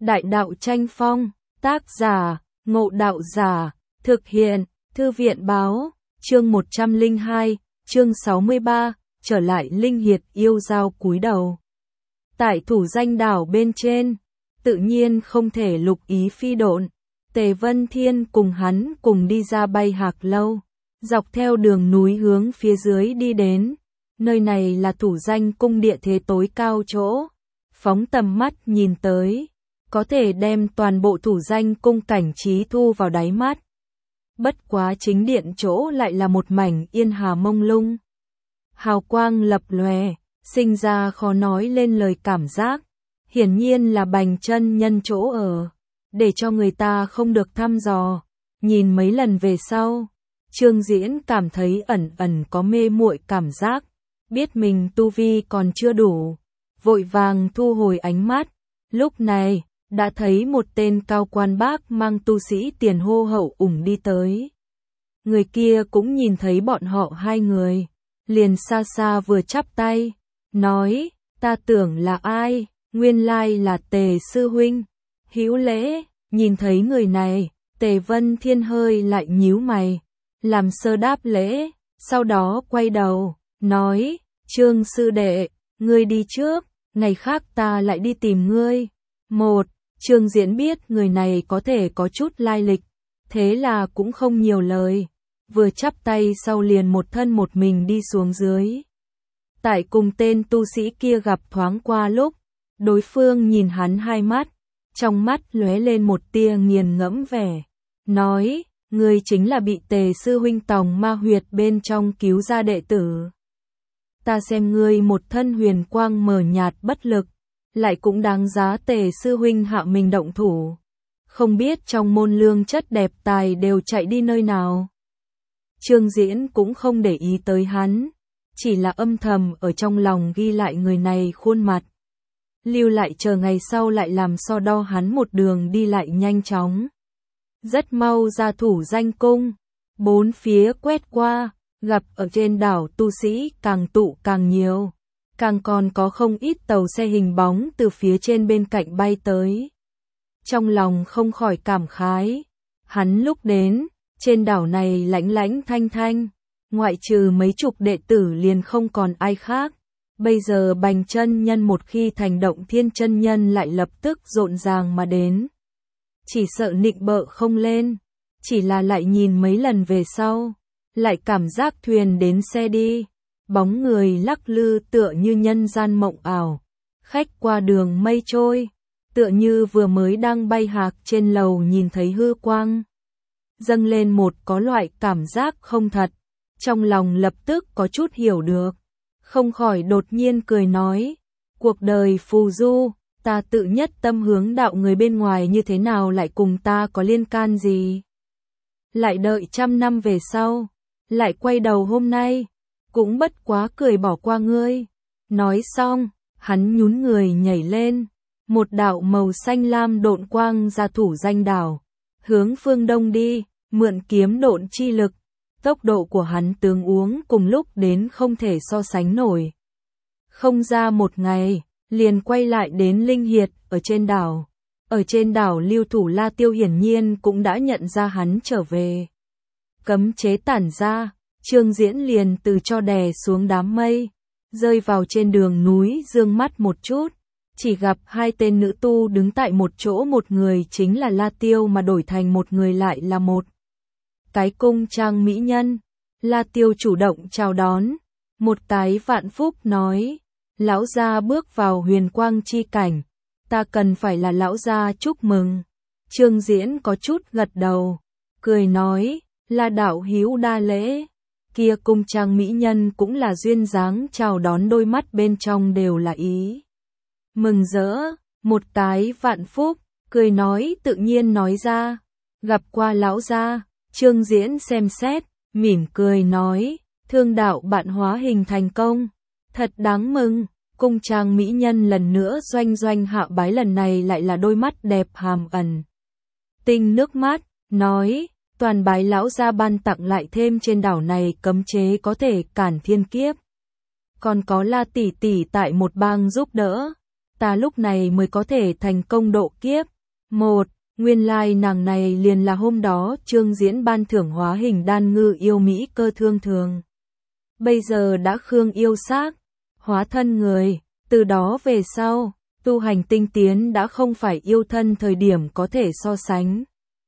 Đại đạo tranh phong, tác giả, Ngộ Đạo Giả, thực hiện, Thư viện báo, chương 102, chương 63, trở lại Linh Hiệt yêu dao cúi đầu. Tại thủ danh đảo bên trên, tự nhiên không thể lục ý phi độn, Tề Vân Thiên cùng hắn cùng đi ra Bay Hạc Lâu, dọc theo đường núi hướng phía dưới đi đến. Nơi này là thủ danh cung địa thế tối cao chỗ, phóng tầm mắt nhìn tới, có thể đem toàn bộ thủ danh cung cảnh trí thu vào đáy mắt. Bất quá chính điện chỗ lại là một mảnh yên hà mông lung. Hào quang lập lòe, sinh ra khó nói lên lời cảm giác, hiển nhiên là Bành chân nhân chỗ ở, để cho người ta không được thăm dò. Nhìn mấy lần về sau, Trương Diễn cảm thấy ẩn ẩn có mê muội cảm giác, biết mình tu vi còn chưa đủ, vội vàng thu hồi ánh mắt. Lúc này, đã thấy một tên cao quan bác mang tu sĩ tiền hô hậu ủng đi tới. Người kia cũng nhìn thấy bọn họ hai người, liền xa xa vừa chắp tay, nói, ta tưởng là ai, nguyên lai là Tề sư huynh. Hữu lễ. Nhìn thấy người này, Tề Vân Thiên hơi lại nhíu mày, làm sơ đáp lễ, sau đó quay đầu, nói, Trương sư đệ, ngươi đi trước, ngày khác ta lại đi tìm ngươi. Trương Diễn biết người này có thể có chút lai lịch, thế là cũng không nhiều lời, vừa chắp tay sau liền một thân một mình đi xuống dưới. Tại cùng tên tu sĩ kia gặp thoáng qua lúc, đối phương nhìn hắn hai mắt, trong mắt lóe lên một tia nghiền ngẫm vẻ, nói, ngươi chính là bị Tề sư huynh tòng ma huyệt bên trong cứu ra đệ tử. Ta xem ngươi một thân huyền quang mờ nhạt bất lực, lại cũng đáng giá Tề sư huynh hạ mình động thủ. Không biết trong môn lương chất đẹp tài đều chạy đi nơi nào. Trương Diễn cũng không để ý tới hắn, chỉ là âm thầm ở trong lòng ghi lại người này khuôn mặt. Lưu lại chờ ngày sau lại làm so đo hắn một đường đi lại nhanh chóng. Rất mau ra thủ danh cung, bốn phía quét qua, gặp ở trên đảo tu sĩ càng tụ càng nhiều, càng còn có không ít tàu xe hình bóng từ phía trên bên cạnh bay tới. Trong lòng không khỏi cảm khái, hắn lúc đến, trên đảo này lãnh lãnh thanh thanh, ngoại trừ mấy chục đệ tử liền không còn ai khác. Bây giờ Bành chân nhân một khi thành Động Thiên chân nhân lại lập tức rộn ràng mà đến. Chỉ sợ nịnh bợ không lên, chỉ là lại nhìn mấy lần về sau, lại cảm giác thuyền đến xe đi, bóng người lắc lư tựa như nhân gian mộng ảo, khách qua đường mây trôi, tựa như vừa mới đang bay hạc trên lầu nhìn thấy hư quang. Dâng lên một có loại cảm giác không thật, trong lòng lập tức có chút hiểu được, không khỏi đột nhiên cười nói, cuộc đời phù du, ta tự nhất tâm hướng đạo, người bên ngoài như thế nào lại cùng ta có liên can gì. Lại đợi trăm năm về sau, lại quay đầu hôm nay, cũng bất quá cười bỏ qua ngươi. Nói xong, hắn nhún người nhảy lên, một đạo màu xanh lam độn quang ra thủ danh đảo, hướng phương đông đi, mượn kiếm độn chi lực. Tốc độ của hắn tướng uống cùng lúc đến không thể so sánh nổi. Không ra một ngày, liền quay lại đến Linh Hiệt ở trên đảo. Ở trên đảo lưu thủ La Tiêu hiển nhiên cũng đã nhận ra hắn trở về. Cấm chế tản ra, Trương Diễn liền từ cho đè xuống đám mây, rơi vào trên đường núi dương mắt một chút. Chỉ gặp hai tên nữ tu đứng tại một chỗ, một người chính là La Tiêu mà đổi thành một người lại là một cái cung trang mỹ nhân. La Tiêu chủ động chào đón, một cái vạn phúc nói, lão gia bước vào huyền quang chi cảnh, ta cần phải là lão gia chúc mừng. Trương Diễn có chút gật đầu, cười nói, La đạo hữu đa lễ. Kia cung trang mỹ nhân cũng là duyên dáng chào đón, đôi mắt bên trong đều là ý mừng rỡ. Một cái vạn phúc cười nói tự nhiên nói ra, gặp qua lão gia. Trương Diễn xem xét, mỉm cười nói, thương đạo bạn hóa hình thành công, thật đáng mừng. Cung trang mỹ nhân lần nữa doanh doanh hạ bái, lần này lại là đôi mắt đẹp hàm ẩn tinh nước mắt, nói, toàn bái lão gia ban tặng, lại thêm trên đảo này cấm chế có thể cản thiên kiếp. Còn có La tỷ tỷ tại một bang giúp đỡ, ta lúc này mới có thể thành công độ kiếp. 1. Nguyên lai nàng này liền là hôm đó Trương Diễn ban thưởng hóa hình đan ngư yêu Mỹ cơ thương thường. Bây giờ đã khương yêu xác, hóa thân người, từ đó về sau, tu hành tinh tiến đã không phải yêu thân thời điểm có thể so sánh.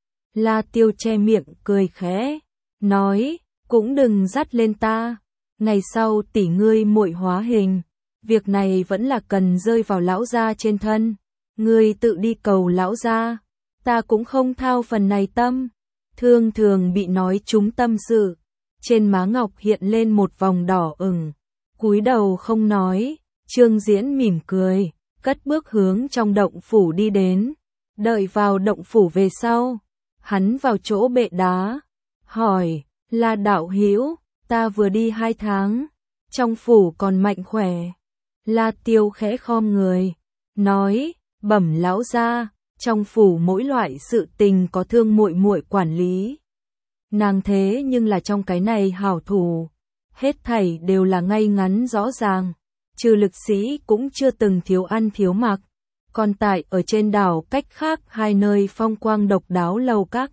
La Tiêu che miệng cười khẽ, nói, cũng đừng dắt lên ta, ngày sau tỷ ngươi muội hóa hình, việc này vẫn là cần rơi vào lão gia trên thân, ngươi tự đi cầu lão gia, ta cũng không thao phần này tâm. Thương thường bị nói trúng tâm sự, trên má ngọc hiện lên một vòng đỏ ửng, cúi đầu không nói. Trương Diễn mỉm cười, cất bước hướng trong động phủ đi đến, đợi vào động phủ về sau, hắn vào chỗ bệ đá, hỏi, là đạo hữu, ta vừa đi 2 tháng, trong phủ còn mạnh khỏe. La Tiêu khẽ khom người, nói, bẩm lão gia, trong phủ mỗi loại sự tình có thương muội muội quản lý. Nàng thế nhưng là trong cái này hảo thủ, hết thảy đều là ngay ngắn rõ ràng, trừ lực sĩ cũng chưa từng thiếu ăn thiếu mặc, còn tại ở trên đảo cách khác 2 nơi phong quang độc đáo lầu các.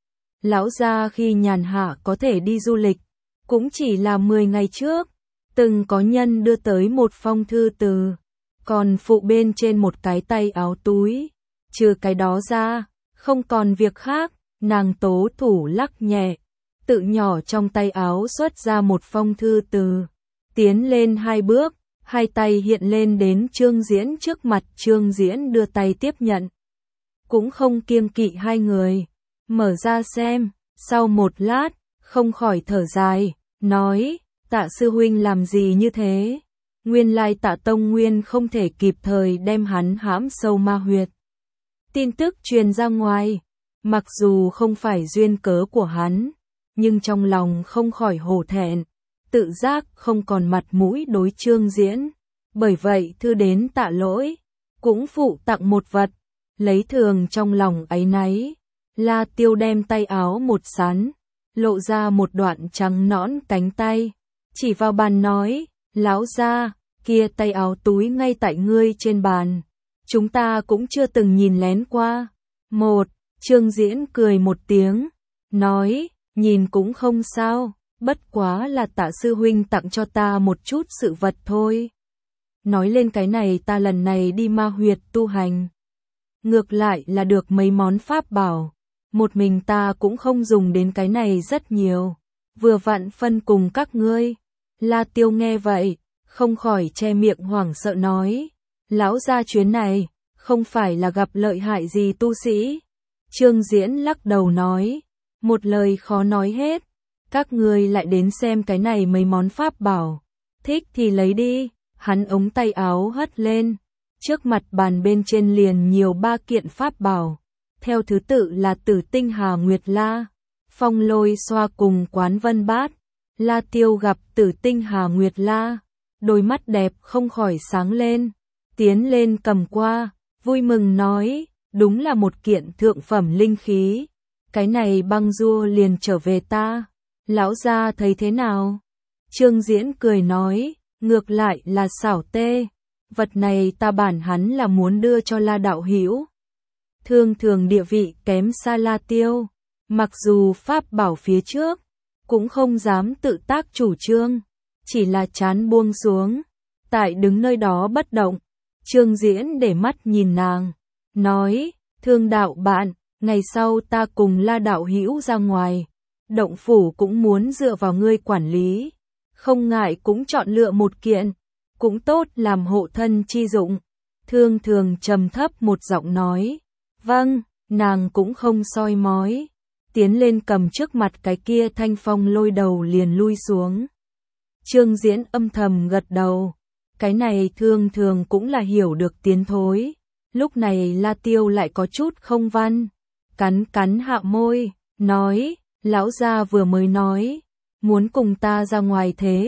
Lão gia khi nhàn hạ có thể đi du lịch, cũng chỉ là 10 ngày trước, từng có nhân đưa tới một phong thư từ, còn phụ bên trên một cái tay áo túi, trừ cái đó ra, không còn việc khác. Nàng tố thủ lắc nhẹ, tự nhỏ trong tay áo xuất ra một phong thư từ, tiến lên 2 bước, 2 tay hiện lên đến Trương Diễn trước mặt. Trương Diễn đưa tay tiếp nhận, cũng không kiêng kỵ 2 người, mở ra xem, sau một lát, không khỏi thở dài, nói, Tạ sư huynh làm gì như thế? Nguyên lai Tạ Tông Nguyên không thể kịp thời đem hắn hãm sâu ma huyệt. Tin tức truyền ra ngoài, mặc dù không phải duyên cớ của hắn, nhưng trong lòng không khỏi hổ thẹn, tự giác không còn mặt mũi đối Trương Diễn. Bởi vậy thư đến tạ lỗi, cũng phụ tặng một vật, lấy thường trong lòng áy náy. La Tiêu đem tay áo một sắn, lộ ra một đoạn trắng nõn cánh tay, chỉ vào bàn nói, lão gia, kia tay áo túi ngay tại ngươi trên bàn, chúng ta cũng chưa từng nhìn lén qua. Một, Trương Diễn cười một tiếng, nói, nhìn cũng không sao, bất quá là Tạ sư huynh tặng cho ta một chút sự vật thôi. Nói lên cái này, ta lần này đi ma huyệt tu hành, ngược lại là được mấy món pháp bảo, một mình ta cũng không dùng đến cái này rất nhiều, vừa vặn phân cùng các ngươi. La Tiêu nghe vậy, không khỏi che miệng hoảng sợ nói, lão gia chuyến này, không phải là gặp lợi hại gì tu sĩ. Trương Diễn lắc đầu nói, một lời khó nói hết, các ngươi lại đến xem cái này mấy món pháp bảo, thích thì lấy đi. Hắn ống tay áo hất lên, trước mặt bàn bên trên liền nhiều 3 kiện pháp bảo, theo thứ tự là Tử Tinh Hà Nguyệt La, Phong Lôi Xoa cùng Quán Vân Bát. La Tiêu gặp Tử Tinh Hà Nguyệt La, đôi mắt đẹp không khỏi sáng lên, tiến lên cầm qua, vui mừng nói, đúng là một kiện thượng phẩm linh khí, cái này băng rua liền trở về ta, lão gia thấy thế nào? Trương Diễn cười nói, ngược lại là xảo tê, vật này ta bản hắn là muốn đưa cho La đạo hữu. Thương thường địa vị kém xa La Tiêu, mặc dù pháp bảo phía trước, cũng không dám tự tác chủ trương, chỉ là chán buông xuống, tại đứng nơi đó bất động. Trương Diễn để mắt nhìn nàng, nói, Thương đạo bạn, ngày sau ta cùng La đạo hữu ra ngoài, động phủ cũng muốn dựa vào ngươi quản lý, không ngại cũng chọn lựa một kiện, cũng tốt làm hộ thân chi dụng. Thương thường trầm thấp một giọng nói, vâng. Nàng cũng không soi mói, tiến lên cầm trước mặt cái kia thanh phong lôi đầu liền lui xuống. Trương Diễn âm thầm gật đầu, cái này thương thường cũng là hiểu được tiến thối. Lúc này La Tiêu lại có chút không văn, cắn cắn hạ môi, nói, lão gia vừa mới nói, muốn cùng ta ra ngoài thế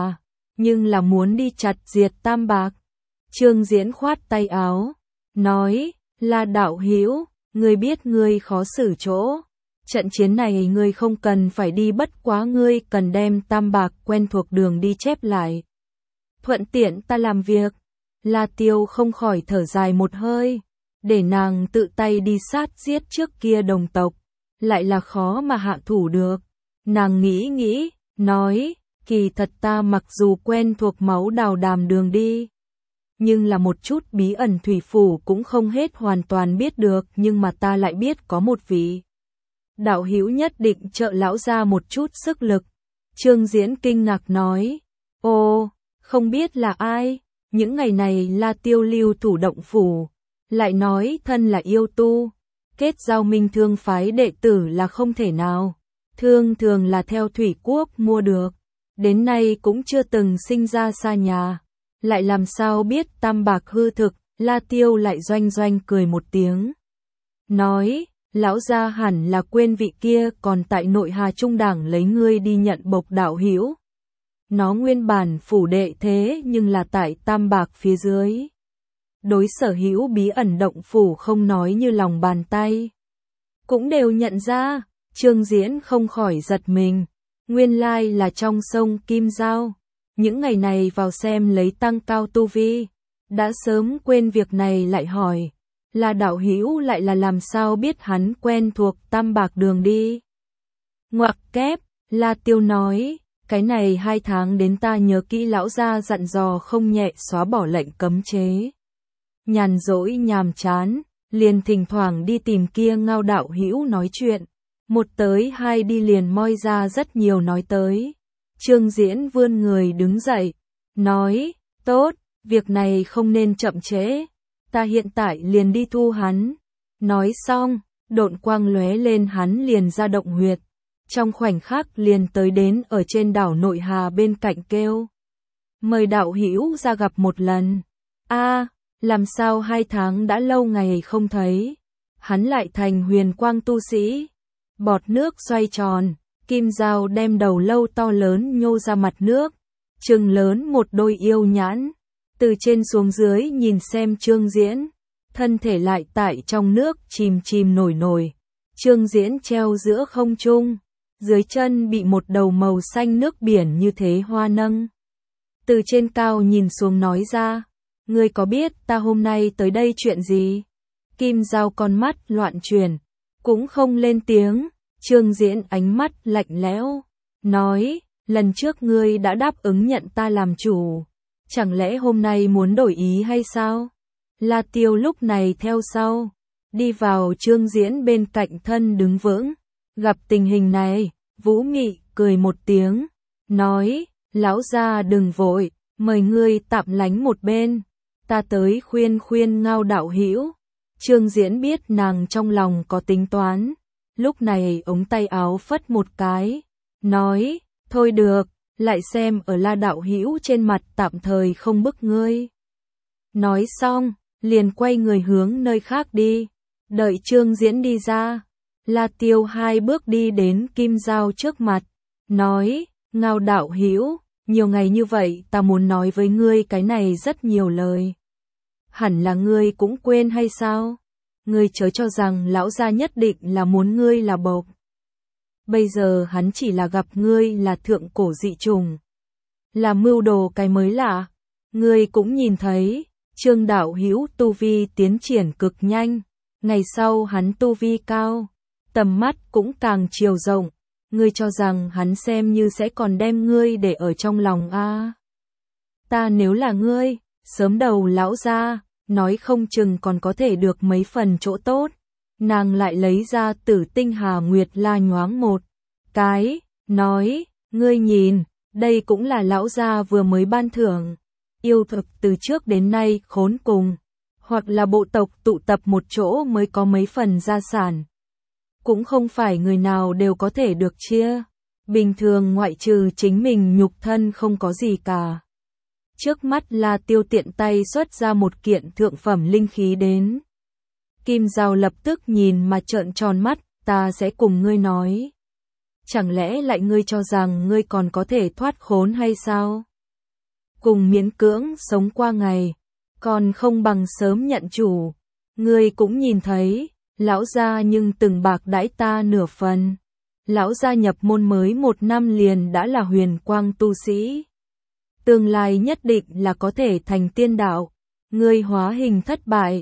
nhưng là muốn đi chặt diệt Tam Bạc. Trương Diễn khoát tay áo, nói, La đạo hữu, ngươi biết ngươi khó xử chỗ, trận chiến này ngươi không cần phải đi, bất quá ngươi cần đem Tam Bạc quen thuộc đường đi chép lại, thuận tiện ta làm việc. La Tiêu không khỏi thở dài một hơi, để nàng tự tay đi sát giết trước kia đồng tộc, lại là khó mà hạ thủ được. Nàng nghĩ nghĩ, nói, kỳ thật ta mặc dù quen thuộc máu đào đàm đường đi, nhưng là một chút bí ẩn thủy phủ cũng không hết hoàn toàn biết được, nhưng mà ta lại biết có một vị đạo hữu nhất định trợ lão gia một chút sức lực. Trương Diễn kinh ngạc nói, ô, không biết là ai, những ngày này La Tiêu lưu thủ động phủ, lại nói thân là yêu tu, kết giao minh thương phái đệ tử là không thể nào, thương thường là theo thủy quốc mua được, đến nay cũng chưa từng sinh ra xa nhà, lại làm sao biết tam bạc hư thực. La Tiêu lại doanh doanh cười một tiếng, nói, lão gia hẳn là quên vị kia còn tại nội Hà Trung Đảng lấy ngươi đi nhận bộc đạo hữu. Nó nguyên bản phủ đệ thế nhưng là tại tam bạc phía dưới. Đối sở hữu bí ẩn động phủ không nói như lòng bàn tay. Cũng đều nhận ra, Trương Diễn không khỏi giật mình. Nguyên lai là trong sông Kim Giao. Những ngày này vào xem lấy tăng cao tu vi. Đã sớm quên việc này lại hỏi. Là đạo hữu lại là làm sao biết hắn quen thuộc tam bạc đường đi. Ngoặc kép, La Tiêu nói, cái này 2 tháng đến ta nhớ kỹ lão gia dặn dò không nhẹ xóa bỏ lệnh cấm chế. Nhàn rỗi nhàm chán, liền thỉnh thoảng đi tìm kia Ngao đạo hữu nói chuyện. Một tới hai đi liền moi ra rất nhiều nói tới. Trương Diễn vươn người đứng dậy, nói, tốt, việc này không nên chậm trễ. Ta hiện tại liền đi thu hắn. Nói xong, độn quang lóe lên hắn liền ra động huyệt. Trong khoảnh khắc liền tới đến ở trên đảo Nội Hà bên cạnh kêu. Mời đạo hữu ra gặp một lần. A, làm sao 2 tháng đã lâu ngày không thấy. Hắn lại thành huyền quang tu sĩ. Bọt nước xoay tròn, kim dao đem đầu lâu to lớn nhô ra mặt nước. Trừng lớn một đôi yêu nhãn. Từ trên xuống dưới nhìn xem Trương Diễn, thân thể lại tại trong nước chìm chìm nổi nổi. Trương Diễn treo giữa không trung, dưới chân bị một đầu màu xanh nước biển như thế hoa nâng. Từ trên cao nhìn xuống nói ra, ngươi có biết ta hôm nay tới đây chuyện gì? Kim dao con mắt loạn chuyển, cũng không lên tiếng. Trương Diễn ánh mắt lạnh lẽo, nói, lần trước ngươi đã đáp ứng nhận ta làm chủ. Chẳng lẽ hôm nay muốn đổi ý hay sao? La Tiêu lúc này theo sau, đi vào Trương Diễn bên cạnh thân đứng vững. Gặp tình hình này, Vũ Mị cười một tiếng, nói, lão gia đừng vội, mời ngươi tạm lánh một bên, ta tới khuyên khuyên Ngao đạo hữu. Trương Diễn biết nàng trong lòng có tính toán, lúc này ống tay áo phất một cái, nói, thôi được. Lại xem ở La đạo hữu trên mặt tạm thời không bức ngươi. Nói xong, liền quay người hướng nơi khác đi. Đợi Trương Diễn đi ra, La Tiêu 2 bước đi đến kim dao trước mặt, nói, Ngao đạo hữu, nhiều ngày như vậy ta muốn nói với ngươi cái này rất nhiều lời. Hẳn là ngươi cũng quên hay sao? Ngươi chớ cho rằng lão gia nhất định là muốn ngươi là bộc. Bây giờ hắn chỉ là gặp ngươi là thượng cổ dị trùng, là mưu đồ cái mới lạ. Ngươi cũng nhìn thấy, Trương đạo hữu tu vi tiến triển cực nhanh, ngày sau hắn tu vi cao, tầm mắt cũng càng chiều rộng. Ngươi cho rằng hắn xem như sẽ còn đem ngươi để ở trong lòng a? Ta nếu là ngươi, sớm đầu lão gia, nói không chừng còn có thể được mấy phần chỗ tốt. Nàng lại lấy ra Tử Tinh Hà Nguyệt La nhoáng một cái, nói, ngươi nhìn, đây cũng là lão gia vừa mới ban thưởng. Yêu thực từ trước đến nay khốn cùng, hoặc là bộ tộc tụ tập một chỗ mới có mấy phần gia sản. Cũng không phải người nào đều có thể được chia, bình thường ngoại trừ chính mình nhục thân không có gì cả. Trước mắt La Tiêu tiện tay xuất ra một kiện thượng phẩm linh khí đến. Kim dao lập tức nhìn mà trợn tròn mắt, ta sẽ cùng ngươi nói. Chẳng lẽ lại ngươi cho rằng ngươi còn có thể thoát khốn hay sao? Cùng miễn cưỡng sống qua ngày, còn không bằng sớm nhận chủ. Ngươi cũng nhìn thấy, lão gia nhưng từng bạc đãi ta nửa phần. Lão gia nhập môn mới 1 năm liền đã là huyền quang tu sĩ. Tương lai nhất định là có thể thành tiên đạo. Ngươi hóa hình thất bại,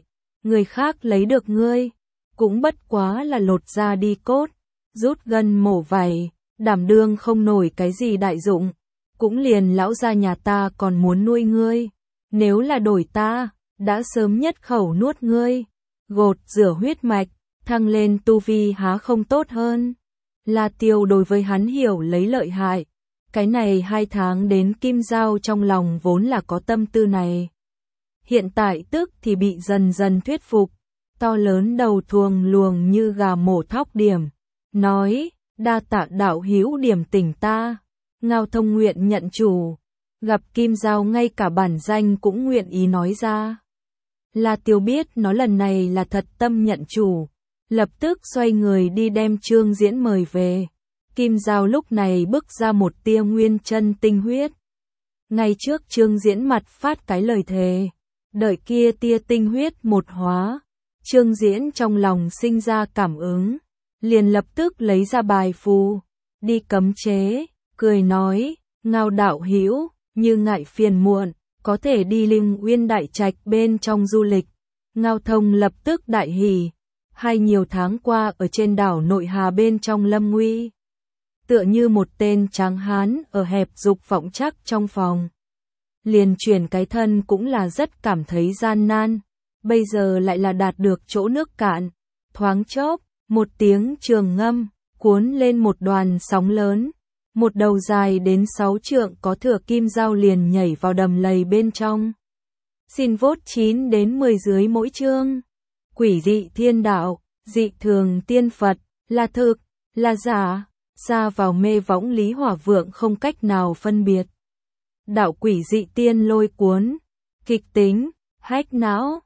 người khác lấy được ngươi, cũng bất quá là lột da đi cốt, rút gân mổ vảy, đảm đương không nổi cái gì đại dụng, cũng liền lão gia nhà ta còn muốn nuôi ngươi, nếu là đổi ta, đã sớm nhất khẩu nuốt ngươi, gột rửa huyết mạch, thăng lên tu vi há không tốt hơn. La Tiêu đối với hắn hiểu lấy lợi hại, cái này 2 tháng đến Kim Giao trong lòng vốn là có tâm tư này. Hiện tại tức thì bị dần dần thuyết phục, to lớn đầu thuồng luồng như gà mổ thóc điểm, nói, đa tạ đạo hữu điểm tỉnh ta, Ngao Thông nguyện nhận chủ, gặp Kim Giao ngay cả bản danh cũng nguyện ý nói ra. La Tiêu biết nó lần này là thật tâm nhận chủ, lập tức xoay người đi đem Trương Diễn mời về. Kim Giao lúc này bức ra một tia nguyên chân tinh huyết. Ngay trước Trương Diễn mặt phát cái lời thề, đợi kia tia tinh huyết một hóa, Trương Diễn trong lòng sinh ra cảm ứng, liền lập tức lấy ra bài phù, đi cấm chế, cười nói, Ngao đạo hữu, như ngại phiền muộn, có thể đi Linh Uyên Đại Trạch bên trong du lịch. Ngao Thông lập tức đại hỉ, nhiều tháng qua ở trên đảo Nội Hà bên trong lâm nguy, tựa như một tên tráng hán ở hẹp dục vọng chắc trong phòng. Liền chuyển cái thân cũng là rất cảm thấy gian nan, bây giờ lại là đạt được chỗ nước cạn, thoáng chốc, một tiếng trường ngâm, cuốn lên một đoàn sóng lớn, một đầu dài đến 6 trượng có thừa Kim Giao liền nhảy vào đầm lầy bên trong. Xin vote 9 đến 10 dưới mỗi chương. Quỷ dị thiên đạo, dị thường tiên Phật, là thực, là giả, xa vào mê võng Lý Hỏa Vượng không cách nào phân biệt. Đạo quỷ dị tiên lôi cuốn, kịch tính, hách não.